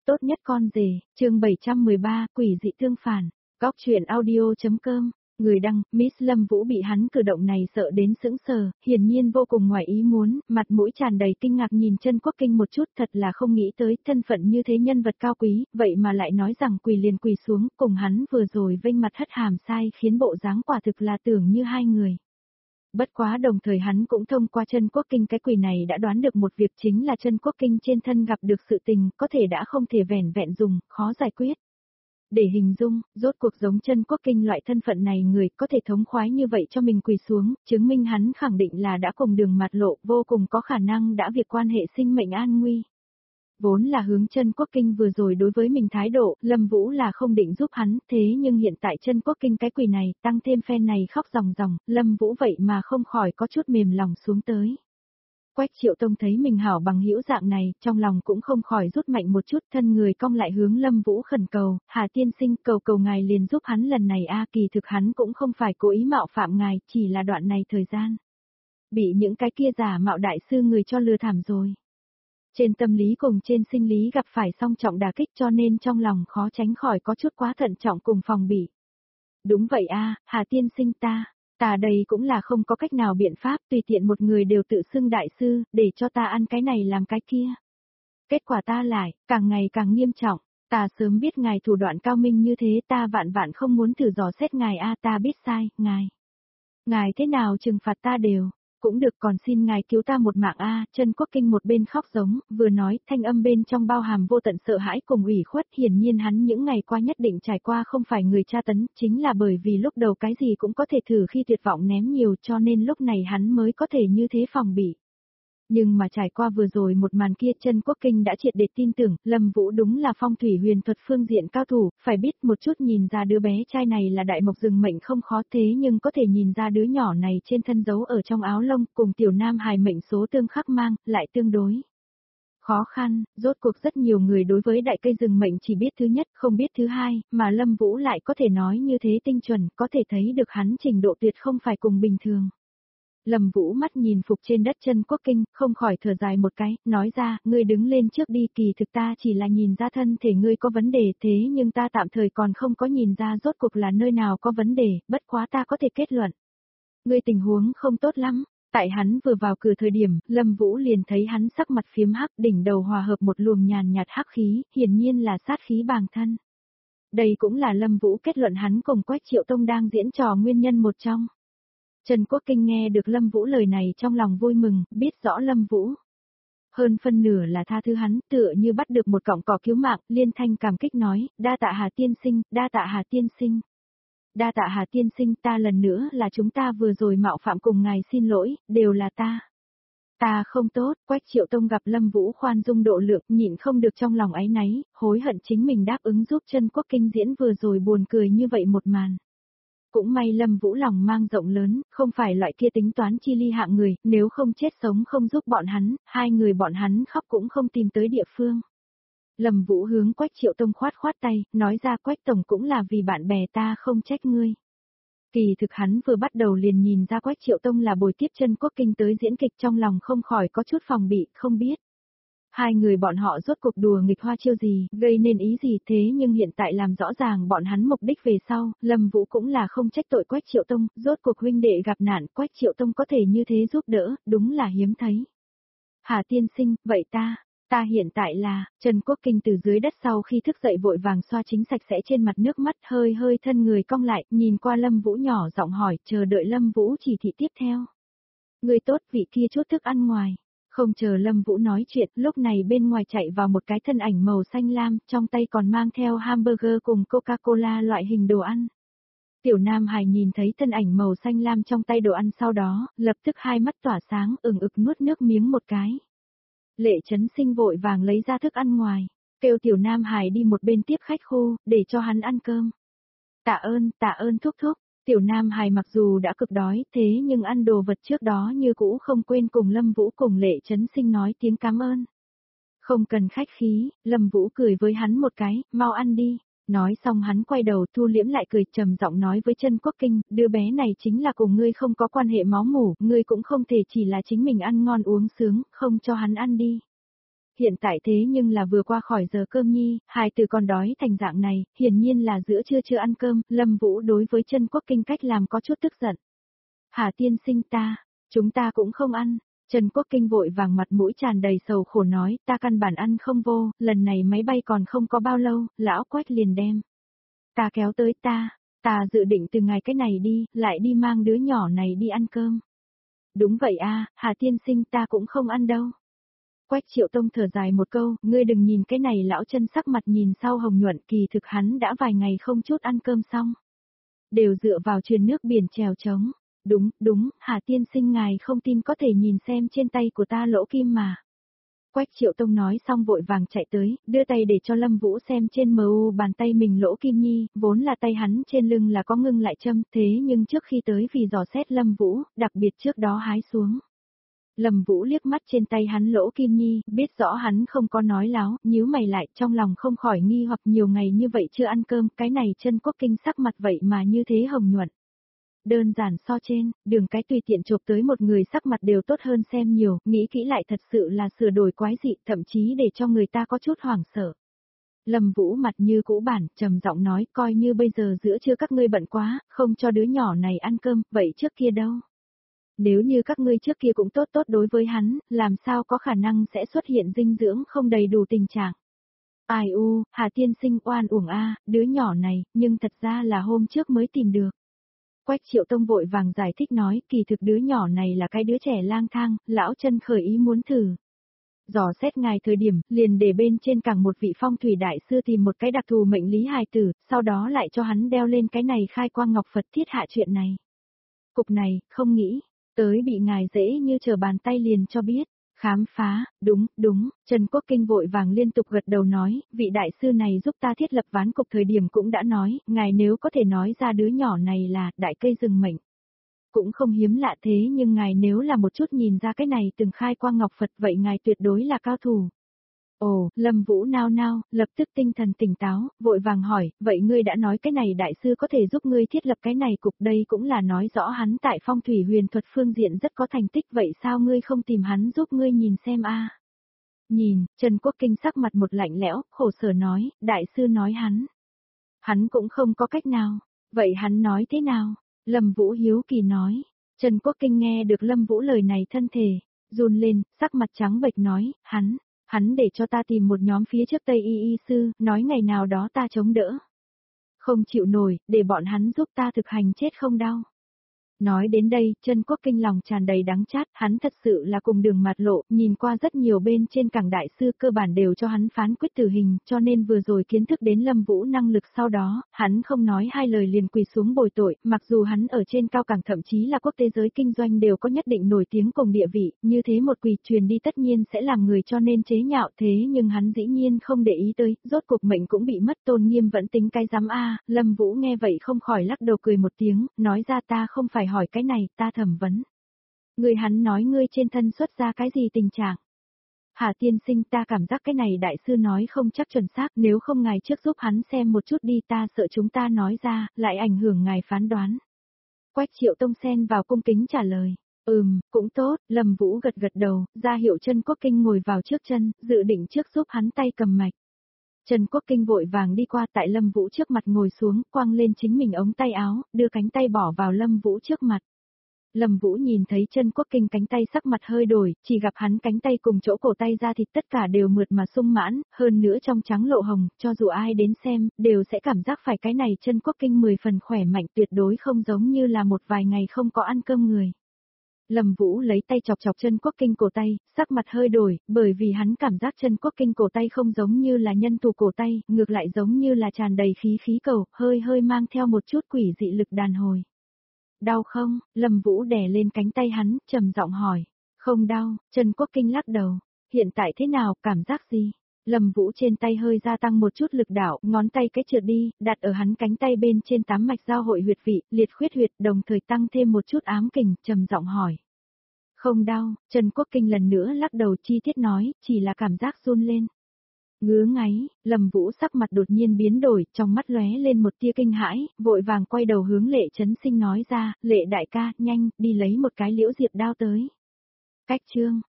Tốt nhất con rể, chương 713, quỷ dị tương phản. Góc truyện audio.com. Người đăng, Miss Lâm Vũ bị hắn cử động này sợ đến sững sờ, hiển nhiên vô cùng ngoài ý muốn, mặt mũi tràn đầy kinh ngạc nhìn Trân Quốc Kinh một chút, thật là không nghĩ tới thân phận như thế nhân vật cao quý, vậy mà lại nói rằng quỳ liền quỳ xuống, cùng hắn vừa rồi vênh mặt hất hàm sai khiến bộ dáng quả thực là tưởng như hai người. Bất quá đồng thời hắn cũng thông qua Trân Quốc Kinh cái quỷ này đã đoán được một việc, chính là Trân Quốc Kinh trên thân gặp được sự tình, có thể đã không thể vẻn vẹn dùng, khó giải quyết. Để hình dung, rốt cuộc giống Trân Quốc Kinh loại thân phận này người có thể thống khoái như vậy cho mình quỳ xuống, chứng minh hắn khẳng định là đã cùng đường mặt lộ, vô cùng có khả năng đã việc quan hệ sinh mệnh an nguy. Vốn là hướng Trân Quốc Kinh vừa rồi đối với mình thái độ, Lâm Vũ là không định giúp hắn, thế nhưng hiện tại Trân Quốc Kinh cái quỳ này, tăng thêm phen này khóc ròng ròng, Lâm Vũ vậy mà không khỏi có chút mềm lòng xuống tới. Quách Triệu Tông thấy mình hảo bằng hữu dạng này, trong lòng cũng không khỏi rút mạnh một chút, thân người cong lại hướng Lâm Vũ khẩn cầu, Hà tiên sinh, cầu ngài liền giúp hắn lần này a, kỳ thực hắn cũng không phải cố ý mạo phạm ngài, chỉ là đoạn này thời gian bị những cái kia giả mạo đại sư người cho lừa thảm rồi. Trên tâm lý cùng trên sinh lý gặp phải song trọng đả kích, cho nên trong lòng khó tránh khỏi có chút quá thận trọng cùng phòng bị. Đúng vậy a, Hà tiên sinh, ta đây cũng là không có cách nào biện pháp, tùy tiện một người đều tự xưng đại sư, để cho ta ăn cái này làm cái kia. Kết quả ta lại, càng ngày càng nghiêm trọng, ta sớm biết ngài thủ đoạn cao minh như thế, ta vạn vạn không muốn thử dò xét ngài a, ta biết sai, ngài thế nào trừng phạt ta đều, cũng được, còn xin ngài cứu ta một mạng a. Trân Quốc Kinh một bên khóc giống, vừa nói, thanh âm bên trong bao hàm vô tận sợ hãi cùng ủy khuất, hiển nhiên hắn những ngày qua nhất định trải qua không phải người tra tấn, chính là bởi vì lúc đầu cái gì cũng có thể thử khi tuyệt vọng ném nhiều, cho nên lúc này hắn mới có thể như thế phòng bị. Nhưng mà trải qua vừa rồi một màn kia, Trân Quốc Kinh đã triệt để tin tưởng, Lâm Vũ đúng là phong thủy huyền thuật phương diện cao thủ, phải biết một chút nhìn ra đứa bé trai này là đại mộc rừng mệnh không khó, thế nhưng có thể nhìn ra đứa nhỏ này trên thân giấu ở trong áo lông, cùng tiểu nam hài mệnh số tương khắc mang, lại tương đối khó khăn, rốt cuộc rất nhiều người đối với đại cây rừng mệnh chỉ biết thứ nhất, không biết thứ hai, mà Lâm Vũ lại có thể nói như thế tinh chuẩn, có thể thấy được hắn trình độ tuyệt không phải cùng bình thường. Lâm Vũ mắt nhìn phục trên đất Trân Quốc Kinh, không khỏi thở dài một cái, nói ra, ngươi đứng lên trước đi, kỳ thực ta chỉ là nhìn ra thân thể ngươi có vấn đề, thế nhưng ta tạm thời còn không có nhìn ra rốt cuộc là nơi nào có vấn đề, bất quá ta có thể kết luận. Ngươi tình huống không tốt lắm. Tại hắn vừa vào cửa thời điểm, Lâm Vũ liền thấy hắn sắc mặt phiếm hắc, đỉnh đầu hòa hợp một luồng nhàn nhạt hắc khí, hiển nhiên là sát khí bàng thân. Đây cũng là Lâm Vũ kết luận hắn cùng Quách Triệu Tông đang diễn trò nguyên nhân một trong. Trân Quốc Kinh nghe được Lâm Vũ lời này trong lòng vui mừng, biết rõ Lâm Vũ hơn phân nửa là tha thứ hắn, tựa như bắt được một cọng cỏ cứu mạng, liên thanh cảm kích nói, đa tạ Hà tiên sinh, đa tạ Hà tiên sinh. Đa tạ Hà tiên sinh, ta lần nữa là chúng ta vừa rồi mạo phạm cùng ngài xin lỗi, đều là ta. Ta không tốt. Quách Triệu Tông gặp Lâm Vũ khoan dung độ lượng, nhịn không được trong lòng áy náy, hối hận chính mình đáp ứng giúp Trân Quốc Kinh diễn vừa rồi buồn cười như vậy một màn. Cũng may Lâm Vũ lòng mang rộng lớn, không phải loại kia tính toán chi ly hạng người, nếu không chết sống không giúp bọn hắn, hai người bọn hắn khóc cũng không tìm tới địa phương. Lâm Vũ hướng Quách Triệu Tông khoát tay, nói ra, Quách Tổng cũng là vì bạn bè, ta không trách ngươi. Kỳ thực hắn vừa bắt đầu liền nhìn ra Quách Triệu Tông là bồi tiếp Trân Quốc Kinh tới diễn kịch, trong lòng không khỏi có chút phòng bị, không biết hai người bọn họ rốt cuộc đùa nghịch hoa chiêu gì, gây nên ý gì, thế nhưng hiện tại làm rõ ràng bọn hắn mục đích về sau, Lâm Vũ cũng là không trách tội Quách Triệu Tông, rốt cuộc huynh đệ gặp nạn, Quách Triệu Tông có thể như thế giúp đỡ, đúng là hiếm thấy. Hà tiên sinh, vậy ta hiện tại là, Trân Quốc Kinh từ dưới đất sau khi thức dậy vội vàng xoa chính sạch sẽ trên mặt nước mắt, hơi thân người cong lại, nhìn qua Lâm Vũ nhỏ giọng hỏi, chờ đợi Lâm Vũ chỉ thị tiếp theo. Người tốt, vị kia chút thức ăn ngoài. Không chờ Lâm Vũ nói chuyện, lúc này bên ngoài chạy vào một cái thân ảnh màu xanh lam, trong tay còn mang theo hamburger cùng Coca-Cola loại hình đồ ăn. Tiểu Nam Hải nhìn thấy thân ảnh màu xanh lam trong tay đồ ăn sau đó, lập tức hai mắt tỏa sáng, ực nuốt nước miếng một cái. Lệ Chấn Sinh vội vàng lấy ra thức ăn ngoài, kêu Tiểu Nam Hải đi một bên tiếp khách khu, để cho hắn ăn cơm. Tạ ơn thúc thúc. Tiểu Nam Hải mặc dù đã cực đói, thế nhưng ăn đồ vật trước đó như cũ không quên cùng Lâm Vũ cùng Lệ Chấn Sinh nói tiếng cảm ơn. Không cần khách khí, Lâm Vũ cười với hắn một cái, mau ăn đi. Nói xong hắn quay đầu thu liễm lại cười, trầm giọng nói với Trân Quốc Kinh, đứa bé này chính là cùng ngươi không có quan hệ máu mủ, ngươi cũng không thể chỉ là chính mình ăn ngon uống sướng, không cho hắn ăn đi. Hiện tại thế nhưng là vừa qua khỏi giờ cơm nhi, hài tử còn đói thành dạng này, hiển nhiên là giữa trưa chưa ăn cơm, Lâm Vũ đối với Trần Quốc Kinh cách làm có chút tức giận. Hà tiên sinh chúng ta cũng không ăn. Trần Quốc Kinh vội vàng mặt mũi tràn đầy sầu khổ nói, ta căn bản ăn không vô, lần này máy bay còn không có bao lâu, lão Quách liền đem. Ta kéo tới ta dự định từ ngày cái này đi, lại đi mang đứa nhỏ này đi ăn cơm. Đúng vậy Hà tiên sinh ta cũng không ăn đâu. Quách Triệu Tông thở dài một câu, ngươi đừng nhìn cái này lão chân sắc mặt nhìn sau hồng nhuận, kỳ thực hắn đã vài ngày không chút ăn cơm xong. Đều dựa vào truyền nước biển trèo trống. Đúng, Hà tiên sinh ngài không tin có thể nhìn xem trên tay của ta lỗ kim mà. Quách Triệu Tông nói xong vội vàng chạy tới, đưa tay để cho Lâm Vũ xem trên mu bàn tay mình lỗ kim nhi, vốn là tay hắn trên lưng là có ngưng lại châm, thế nhưng trước khi tới vì dò xét Lâm Vũ, đặc biệt trước đó hái xuống. Lâm Vũ liếc mắt trên tay hắn lỗ kim nhi, biết rõ hắn không có nói láo, nhíu mày lại trong lòng không khỏi nghi hoặc nhiều ngày như vậy chưa ăn cơm, cái này Trần Quốc Kinh sắc mặt vậy mà như thế hồng nhuận. Đơn giản so trên, đường cái tùy tiện chụp tới một người sắc mặt đều tốt hơn xem nhiều, nghĩ kỹ lại thật sự là sửa đổi quái dị, thậm chí để cho người ta có chút hoảng sợ. Lâm Vũ mặt như cũ bản, trầm giọng nói, coi như bây giờ giữa trưa các ngươi bận quá, không cho đứa nhỏ này ăn cơm, vậy trước kia đâu? Nếu như các ngươi trước kia cũng tốt đối với hắn, làm sao có khả năng sẽ xuất hiện dinh dưỡng không đầy đủ tình trạng? Ai Hà tiên sinh oan uổng đứa nhỏ này, nhưng thật ra là hôm trước mới tìm được. Quách Triệu Tông vội vàng giải thích nói, kỳ thực đứa nhỏ này là cái đứa trẻ lang thang, lão chân khởi ý muốn thử. Dò xét ngài thời điểm, liền để bên trên cẳng một vị phong thủy đại sư tìm một cái đặc thù mệnh lý hài tử, sau đó lại cho hắn đeo lên cái này khai quang ngọc Phật thiết hạ chuyện này. Cục này, không nghĩ, tới bị ngài dễ như trở bàn tay liền cho biết. Khám phá, đúng, Trần Quốc Kinh vội vàng liên tục gật đầu nói, vị đại sư này giúp ta thiết lập ván cục thời điểm cũng đã nói, ngài nếu có thể nói ra đứa nhỏ này là đại cây rừng mệnh. Cũng không hiếm lạ thế nhưng ngài nếu là một chút nhìn ra cái này từng khai quang ngọc Phật vậy ngài tuyệt đối là cao thủ. Ồ, Lâm Vũ nao, lập tức tinh thần tỉnh táo, vội vàng hỏi, vậy ngươi đã nói cái này đại sư có thể giúp ngươi thiết lập cái này cục đây cũng là nói rõ hắn tại phong thủy huyền thuật phương diện rất có thành tích vậy sao ngươi không tìm hắn giúp ngươi nhìn xem Nhìn, Trần Quốc Kinh sắc mặt một lạnh lẽo, khổ sở nói, đại sư nói hắn cũng không có cách nào, vậy hắn nói thế nào? Lâm Vũ hiếu kỳ nói, Trần Quốc Kinh nghe được Lâm Vũ lời này thân thể, run lên, sắc mặt trắng bệch nói, hắn để cho ta tìm một nhóm phía trước Tây y sư, nói ngày nào đó ta chống đỡ. Không chịu nổi, để bọn hắn giúp ta thực hành chết không đau. Nói đến đây, Trần Quốc Kinh lòng tràn đầy đắng chát, hắn thật sự là cùng đường mặt lộ, nhìn qua rất nhiều bên trên cảng đại sư cơ bản đều cho hắn phán quyết tử hình, cho nên vừa rồi kiến thức đến Lâm Vũ năng lực sau đó, hắn không nói hai lời liền quỳ xuống bồi tội, mặc dù hắn ở trên cao cảng thậm chí là quốc tế giới kinh doanh đều có nhất định nổi tiếng cùng địa vị, như thế một quỳ truyền đi tất nhiên sẽ làm người cho nên chế nhạo thế nhưng hắn dĩ nhiên không để ý tới, rốt cuộc mệnh cũng bị mất tôn nghiêm vẫn tính cái dám Lâm Vũ nghe vậy không khỏi lắc đầu cười một tiếng, nói ra ta không phải hỏi cái này, ta thẩm vấn. Hắn nói ngươi trên thân xuất ra cái gì tình trạng? Hà tiên sinh ta cảm giác cái này đại sư nói không chắc chuẩn xác, nếu không ngài trước giúp hắn xem một chút đi ta sợ chúng ta nói ra, lại ảnh hưởng ngài phán đoán. Quách Triệu Tông xen vào cung kính trả lời. Cũng tốt, Lâm Vũ gật đầu, ra hiệu Trần Quốc Kinh ngồi vào trước chân, dự định trước giúp hắn tay cầm mạch. Trần Quốc Kinh vội vàng đi qua tại Lâm Vũ trước mặt ngồi xuống, quăng lên chính mình ống tay áo, đưa cánh tay bỏ vào Lâm Vũ trước mặt. Lâm Vũ nhìn thấy Trần Quốc Kinh cánh tay sắc mặt hơi đổi, chỉ gặp hắn cánh tay cùng chỗ cổ tay ra thịt tất cả đều mượt mà sung mãn, hơn nữa trong trắng lộ hồng, cho dù ai đến xem, đều sẽ cảm giác phải cái này Trần Quốc Kinh 10 phần khỏe mạnh tuyệt đối không giống như là một vài ngày không có ăn cơm người. Lâm Vũ lấy tay chọc Trần Quốc Kinh cổ tay, sắc mặt hơi đổi, bởi vì hắn cảm giác Trần Quốc Kinh cổ tay không giống như là nhân thủ cổ tay, ngược lại giống như là tràn đầy khí cầu, hơi mang theo một chút quỷ dị lực đàn hồi. Đau không? Lâm Vũ đè lên cánh tay hắn, trầm giọng hỏi. Không đau, Trần Quốc Kinh lắc đầu. Hiện tại thế nào, cảm giác gì? Lâm Vũ trên tay hơi gia tăng một chút lực đạo, ngón tay cái trượt đi, đặt ở hắn cánh tay bên trên 8 mạch giao hội huyệt vị, liệt khuyết huyệt, đồng thời tăng thêm một chút ám kình, trầm giọng hỏi. Không đau, Trần Quốc Kinh lần nữa lắc đầu chi tiết nói, chỉ là cảm giác run lên. Ngứa ngáy, Lâm Vũ sắc mặt đột nhiên biến đổi, trong mắt lóe lên một tia kinh hãi, vội vàng quay đầu hướng Lệ Chấn Sinh nói ra, Lệ đại ca, nhanh, đi lấy một cái liễu diệp đao tới. Cách chương,